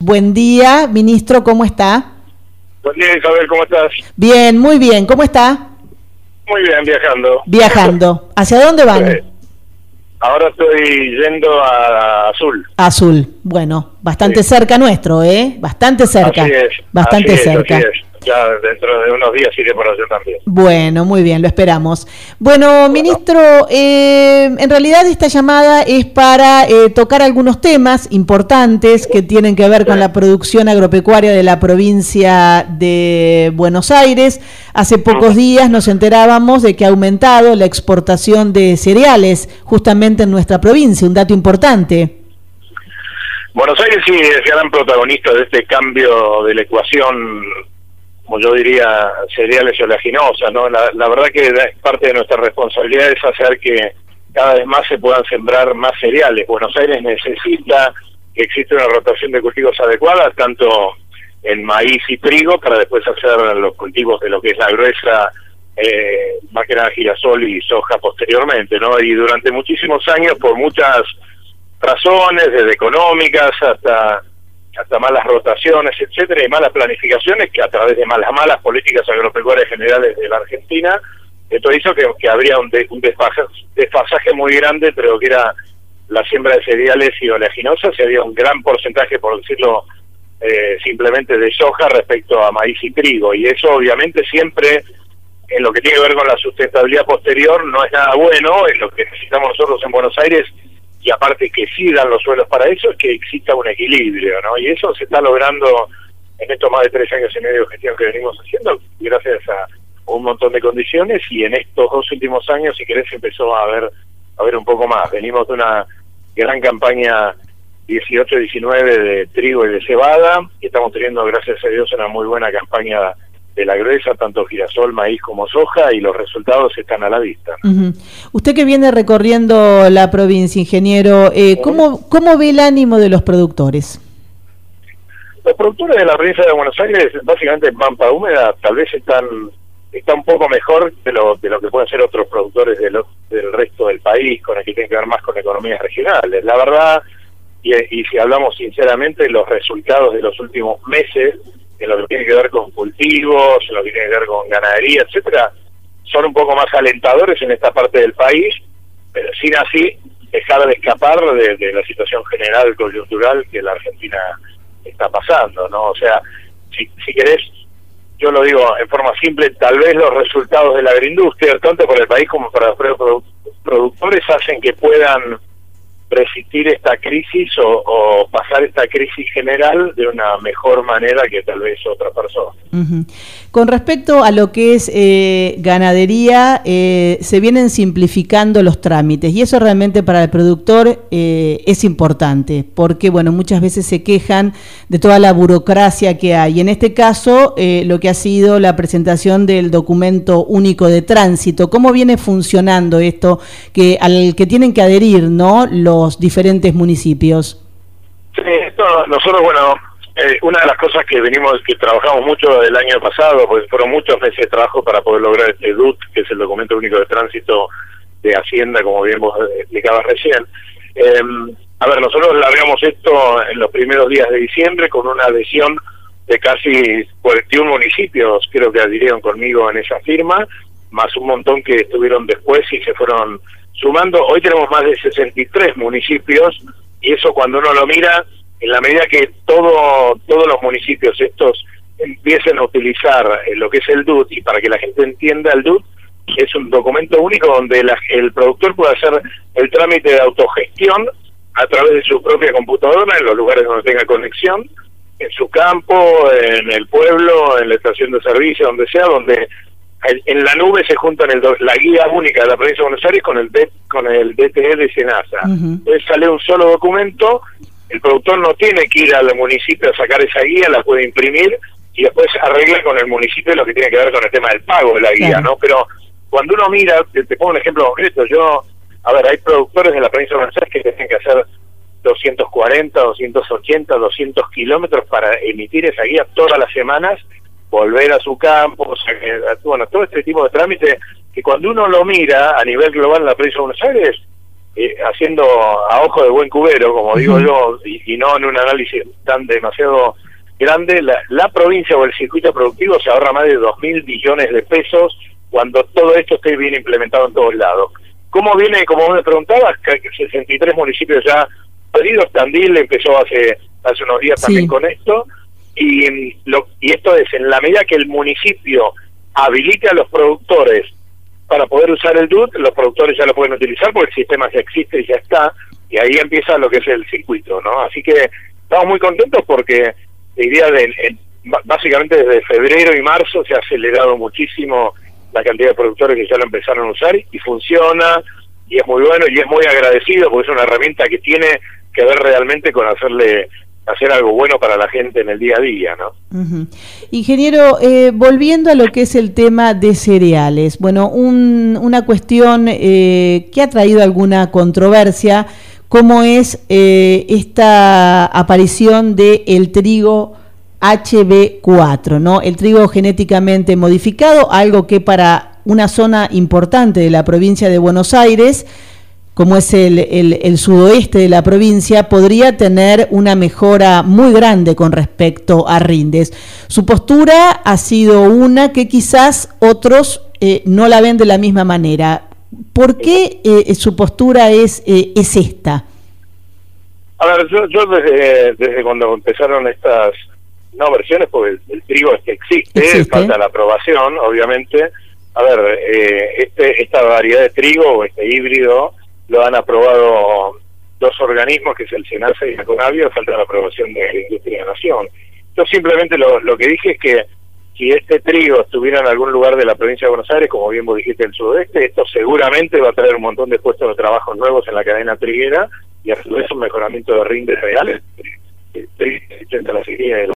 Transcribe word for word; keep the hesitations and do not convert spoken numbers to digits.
Buen día, ministro, ¿cómo está? Buen día, Isabel, ¿cómo estás? Bien, muy bien, ¿cómo está? Muy bien, viajando. Viajando. ¿Hacia dónde van? Sí. Ahora estoy yendo a Azul. Azul, bueno, bastante Sí. cerca nuestro, ¿eh? Bastante cerca. Así es. Bastante así es, cerca. Así es. Ya dentro de unos días iré por allá también. Bueno, muy bien, lo esperamos. Bueno, bueno. ministro, eh, en realidad esta llamada es para eh, tocar algunos temas importantes que tienen que ver con la producción agropecuaria de la provincia de Buenos Aires. Hace pocos días nos enterábamos de que ha aumentado la exportación de cereales justamente en nuestra provincia, un dato importante. Buenos Aires sí es gran protagonista de este cambio de la ecuación, como yo diría, cereales y oleaginosas, ¿no? La, la verdad que parte de nuestra responsabilidad es hacer que cada vez más se puedan sembrar más cereales. Buenos Aires necesita que exista una rotación de cultivos adecuada, tanto en maíz y trigo, para después hacer los cultivos de lo que es la gruesa, eh, más que nada girasol y soja posteriormente, ¿no? Y durante muchísimos años, por muchas razones, desde económicas hasta hasta malas rotaciones, etcétera, y malas planificaciones, que a través de malas malas políticas agropecuarias generales de la Argentina, esto hizo que, que habría un, de, un desfasaje, desfasaje muy grande entre lo que era la siembra de cereales y oleaginosas, y había un gran porcentaje, por decirlo eh, simplemente, de soja respecto a maíz y trigo, y eso obviamente siempre, en lo que tiene que ver con la sustentabilidad posterior, no es nada bueno. Es lo que necesitamos nosotros en Buenos Aires, y aparte que sí dan los suelos para eso, es que exista un equilibrio, ¿no? Y eso se está logrando en estos más de tres años y medio de gestión que venimos haciendo, gracias a un montón de condiciones, y en estos dos últimos años, si querés, empezó a haber, a ver un poco más. Venimos de una gran campaña dieciocho diecinueve de trigo y de cebada, y estamos teniendo, gracias a Dios, una muy buena campaña de la gruesa, tanto girasol, maíz como soja, y los resultados están a la vista. Uh-huh. Usted que viene recorriendo la provincia, ingeniero, eh, uh-huh. ¿cómo, ¿cómo ve el ánimo de los productores? Los productores de la provincia de Buenos Aires, básicamente en Pampa Húmeda, tal vez están está un poco mejor de lo de lo que pueden ser otros productores de lo, del resto del país, con el que tienen que ver más con economías regionales. La verdad, y, y si hablamos sinceramente, los resultados de los últimos meses, en lo que tiene que ver con cultivos, en lo que tiene que ver con ganadería, etcétera, son un poco más alentadores en esta parte del país, pero sin así dejar de escapar de, de la situación general coyuntural que la Argentina está pasando, ¿no? O sea, si, si querés, yo lo digo en forma simple, tal vez los resultados de la agroindustria, tanto para el país como para los produ- productores, hacen que puedan resistir esta crisis o, o pasar esta crisis general de una mejor manera que tal vez otra persona. Uh-huh. Con respecto a lo que es eh, ganadería, eh, se vienen simplificando los trámites, y eso realmente para el productor eh, es importante, porque bueno, muchas veces se quejan de toda la burocracia que hay. En este caso, eh, lo que ha sido la presentación del documento único de tránsito, ¿cómo viene funcionando esto que al que tienen que adherir, ¿no?, los los diferentes municipios? Sí, esto nosotros, bueno, eh, una de las cosas que venimos, que trabajamos mucho el año pasado, pues fueron muchos meses de trabajo para poder lograr este D U T, que es el documento único de tránsito de Hacienda, como bien vos explicabas recién. Eh, a ver, nosotros largamos esto en los primeros días de diciembre con una adhesión de casi cuarenta y uno municipios, creo que adhirieron conmigo en esa firma, más un montón que estuvieron después y se fueron sumando. Hoy tenemos más de sesenta y tres municipios, y eso, cuando uno lo mira, en la medida que todo todos los municipios estos empiecen a utilizar lo que es el D U T, y para que la gente entienda, el D U T es un documento único donde la, el productor puede hacer el trámite de autogestión a través de su propia computadora, en los lugares donde tenga conexión, en su campo, en el pueblo, en la estación de servicio, donde sea, donde en la nube se juntan el, la guía única de la provincia de Buenos Aires con el con el D T E de SENASA. Uh-huh. Entonces sale un solo documento, el productor no tiene que ir al municipio a sacar esa guía, la puede imprimir y después arregla con el municipio lo que tiene que ver con el tema del pago de la guía, claro, ¿no? Pero cuando uno mira, te, te pongo un ejemplo concreto, yo, a ver, hay productores de la provincia de Buenos Aires que tienen que hacer doscientos cuarenta, doscientos ochenta, doscientos kilómetros para emitir esa guía todas las semanas, volver a su campo, o sea, que, bueno, todo este tipo de trámite que cuando uno lo mira a nivel global en la provincia de Buenos Aires eh, haciendo a ojo de buen cubero, como digo uh-huh. yo, y, y no en un análisis tan demasiado grande, la, la provincia o el circuito productivo se ahorra más de dos mil billones de pesos cuando todo esto esté bien implementado en todos lados. ¿Cómo viene? Como me preguntabas, sesenta y tres municipios ya perdidos, Tandil empezó hace hace unos días sí. también con esto, y, lo, y esto es, en la medida que el municipio habilite a los productores para poder usar el D U T, los productores ya lo pueden utilizar porque el sistema ya existe y ya está, y ahí empieza lo que es el circuito, ¿no? Así que estamos muy contentos porque diría de, en, básicamente desde febrero y marzo se ha acelerado muchísimo la cantidad de productores que ya lo empezaron a usar y funciona, y es muy bueno y es muy agradecido porque es una herramienta que tiene que ver realmente con hacerle hacer algo bueno para la gente en el día a día, ¿no? Uh-huh. Ingeniero, eh, volviendo a lo que es el tema de cereales, bueno, un, una cuestión eh, que ha traído alguna controversia, como es eh, esta aparición de el trigo H B cuatro, ¿no? El trigo genéticamente modificado, algo que para una zona importante de la provincia de Buenos Aires, como es el, el, el sudoeste de la provincia, podría tener una mejora muy grande con respecto a rindes. Su postura ha sido una que quizás otros eh, no la ven de la misma manera. ¿Por qué eh, su postura es, eh, es esta? A ver, yo, yo desde, desde cuando empezaron estas no versiones, porque el, el trigo es que existe, existe, falta la aprobación, obviamente. A ver, eh, este, esta variedad de trigo, este híbrido, lo han aprobado dos organismos, que es el SENASA y la CONAVIO, falta la aprobación de la Industria de la Nación. Yo simplemente lo, lo que dije es que si este trigo estuviera en algún lugar de la provincia de Buenos Aires, como bien vos dijiste, el sudeste, esto seguramente va a traer un montón de puestos de trabajo nuevos en la cadena triguera y a su vez un mejoramiento de rindes reales frente a la sequía de